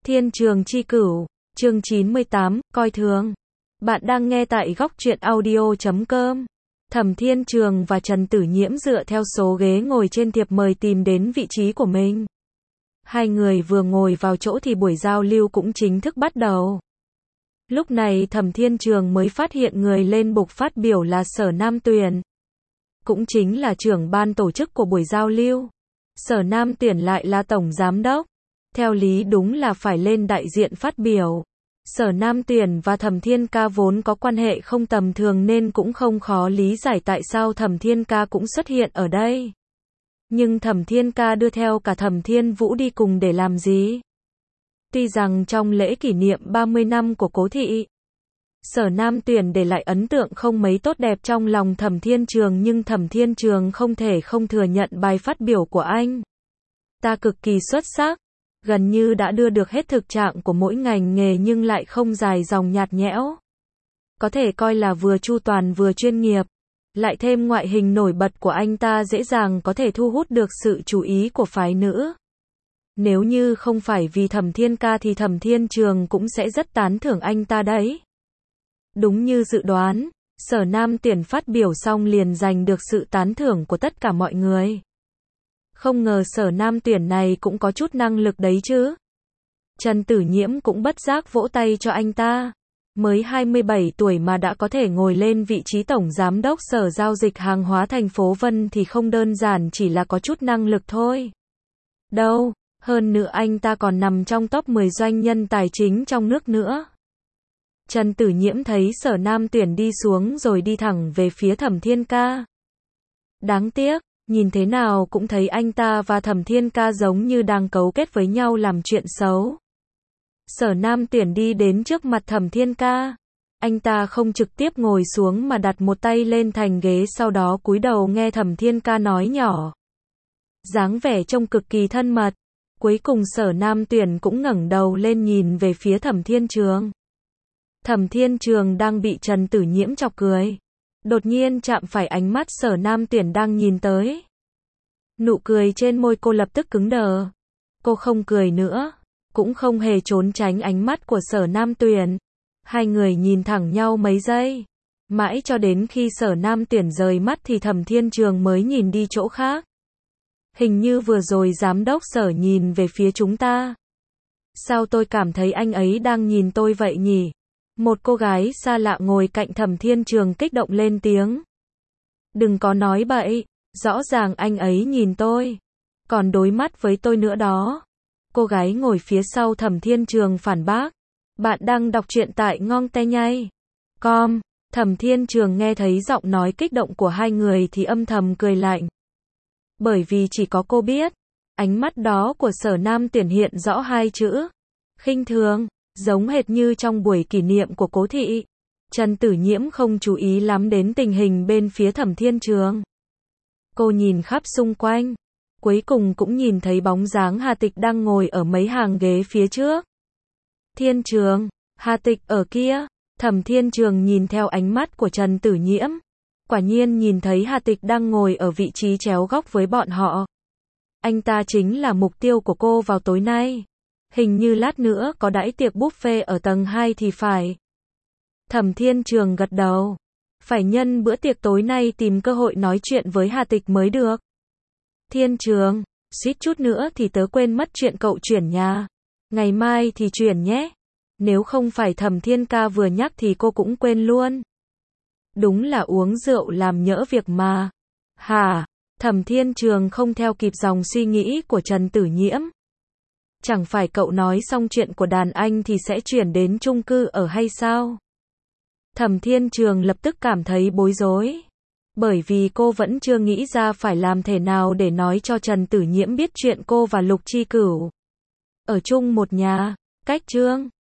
Thiên Trường Chi Cửu, chương 98, coi thường. Bạn đang nghe tại góc truyện audio.com. Thẩm Thiên Trường và Trần Tử Nhiễm dựa theo số ghế ngồi trên thiệp mời tìm đến vị trí của mình. Hai người vừa ngồi vào chỗ thì buổi giao lưu cũng chính thức bắt đầu. Lúc này Thẩm Thiên Trường mới phát hiện người lên bục phát biểu là Sở Nam Tuyền. Cũng chính là trưởng ban tổ chức của buổi giao lưu. Sở Nam Tuyền lại là tổng giám đốc. Theo lý đúng là phải lên đại diện phát biểu. Sở Nam Tuyền và Thẩm Thiên Ca vốn có quan hệ không tầm thường nên cũng không khó lý giải tại sao Thẩm Thiên Ca cũng xuất hiện ở đây. Nhưng Thẩm Thiên Ca đưa theo cả Thẩm Thiên Vũ đi cùng để làm gì? Tuy rằng trong lễ kỷ niệm 30 năm của Cố Thị, Sở Nam Tuyền để lại ấn tượng không mấy tốt đẹp trong lòng Thẩm Thiên Trường, nhưng Thẩm Thiên Trường không thể không thừa nhận bài phát biểu của anh ta cực kỳ xuất sắc, gần như đã đưa được hết thực trạng của mỗi ngành nghề nhưng lại không dài dòng nhạt nhẽo. Có thể coi là vừa chu toàn vừa chuyên nghiệp, lại thêm ngoại hình nổi bật của anh ta dễ dàng có thể thu hút được sự chú ý của phái nữ. Nếu như không phải vì Thẩm Thiên Ca thì Thẩm Thiên Trường cũng sẽ rất tán thưởng anh ta đấy. Đúng như dự đoán, Sở Nam Tuyền phát biểu xong liền giành được sự tán thưởng của tất cả mọi người. Không ngờ Sở Nam Tuyền này cũng có chút năng lực đấy chứ. Trần Tử Nhiễm cũng bất giác vỗ tay cho anh ta. Mới 27 tuổi mà đã có thể ngồi lên vị trí tổng giám đốc Sở Giao dịch Hàng hóa thành phố Vân thì không đơn giản chỉ là có chút năng lực thôi. Đâu, hơn nữa anh ta còn nằm trong top 10 doanh nhân tài chính trong nước nữa. Trần Tử Nhiễm thấy Sở Nam Tuyền đi xuống rồi đi thẳng về phía Thẩm Thiên Ca. Đáng tiếc, nhìn thế nào cũng thấy anh ta và Thẩm Thiên Ca giống như đang cấu kết với nhau làm chuyện xấu. Sở Nam Tuyền đi đến trước mặt Thẩm Thiên Ca. Anh ta không trực tiếp ngồi xuống mà đặt một tay lên thành ghế, sau đó cúi đầu nghe Thẩm Thiên Ca nói nhỏ. Dáng vẻ trông cực kỳ thân mật. Cuối cùng Sở Nam Tuyền cũng ngẩng đầu lên nhìn về phía Thẩm Thiên Trường. Thẩm Thiên Trường đang bị Trần Tử Nhiễm chọc cười. Đột nhiên chạm phải ánh mắt Sở Nam Tuyền đang nhìn tới. Nụ cười trên môi cô lập tức cứng đờ. Cô không cười nữa, cũng không hề trốn tránh ánh mắt của Sở Nam Tuyền. Hai người nhìn thẳng nhau mấy giây. Mãi cho đến khi Sở Nam Tuyền rời mắt thì Thẩm Thiên Trường mới nhìn đi chỗ khác. Hình như vừa rồi giám đốc Sở nhìn về phía chúng ta. Sao tôi cảm thấy anh ấy đang nhìn tôi vậy nhỉ? Một cô gái xa lạ ngồi cạnh Thẩm Thiên Trường kích động lên tiếng. Đừng có nói bậy, rõ ràng anh ấy nhìn tôi, còn đối mắt với tôi nữa đó. Cô gái ngồi phía sau Thẩm Thiên Trường phản bác. Bạn đang đọc truyện tại ngongnay.com. Thẩm Thiên Trường nghe thấy giọng nói kích động của hai người thì âm thầm cười lạnh. Bởi vì chỉ có cô biết, ánh mắt đó của Sở Nam Tuyền hiện rõ hai chữ khinh thường. Giống hệt như trong buổi kỷ niệm của Cố Thị, Trần Tử Nhiễm không chú ý lắm đến tình hình bên phía Thẩm Thiên Trường. Cô nhìn khắp xung quanh, cuối cùng cũng nhìn thấy bóng dáng Hà Tịch đang ngồi ở mấy hàng ghế phía trước. Thiên Trường, Hà Tịch ở kia. Thẩm Thiên Trường nhìn theo ánh mắt của Trần Tử Nhiễm, quả nhiên nhìn thấy Hà Tịch đang ngồi ở vị trí chéo góc với bọn họ. Anh ta chính là mục tiêu của cô vào tối nay. Hình như lát nữa có đãi tiệc buffet ở tầng 2 thì phải. Thẩm Thiên Trường gật đầu. Phải nhân bữa tiệc tối nay tìm cơ hội nói chuyện với Hà Tịch mới được. Thiên Trường, suýt chút nữa thì tớ quên mất chuyện cậu chuyển nhà. Ngày mai thì chuyển nhé. Nếu không phải Thẩm Thiên Ca vừa nhắc thì cô cũng quên luôn. Đúng là uống rượu làm nhỡ việc mà. Hả? Thẩm Thiên Trường không theo kịp dòng suy nghĩ của Trần Tử Nhiễm. Chẳng phải cậu nói xong chuyện của đàn anh thì sẽ chuyển đến chung cư ở hay sao? Thẩm Thiên Trường lập tức cảm thấy bối rối. Bởi vì cô vẫn chưa nghĩ ra phải làm thế nào để nói cho Trần Tử Nhiễm biết chuyện cô và Lục Chi Cửu ở chung một nhà, cách chương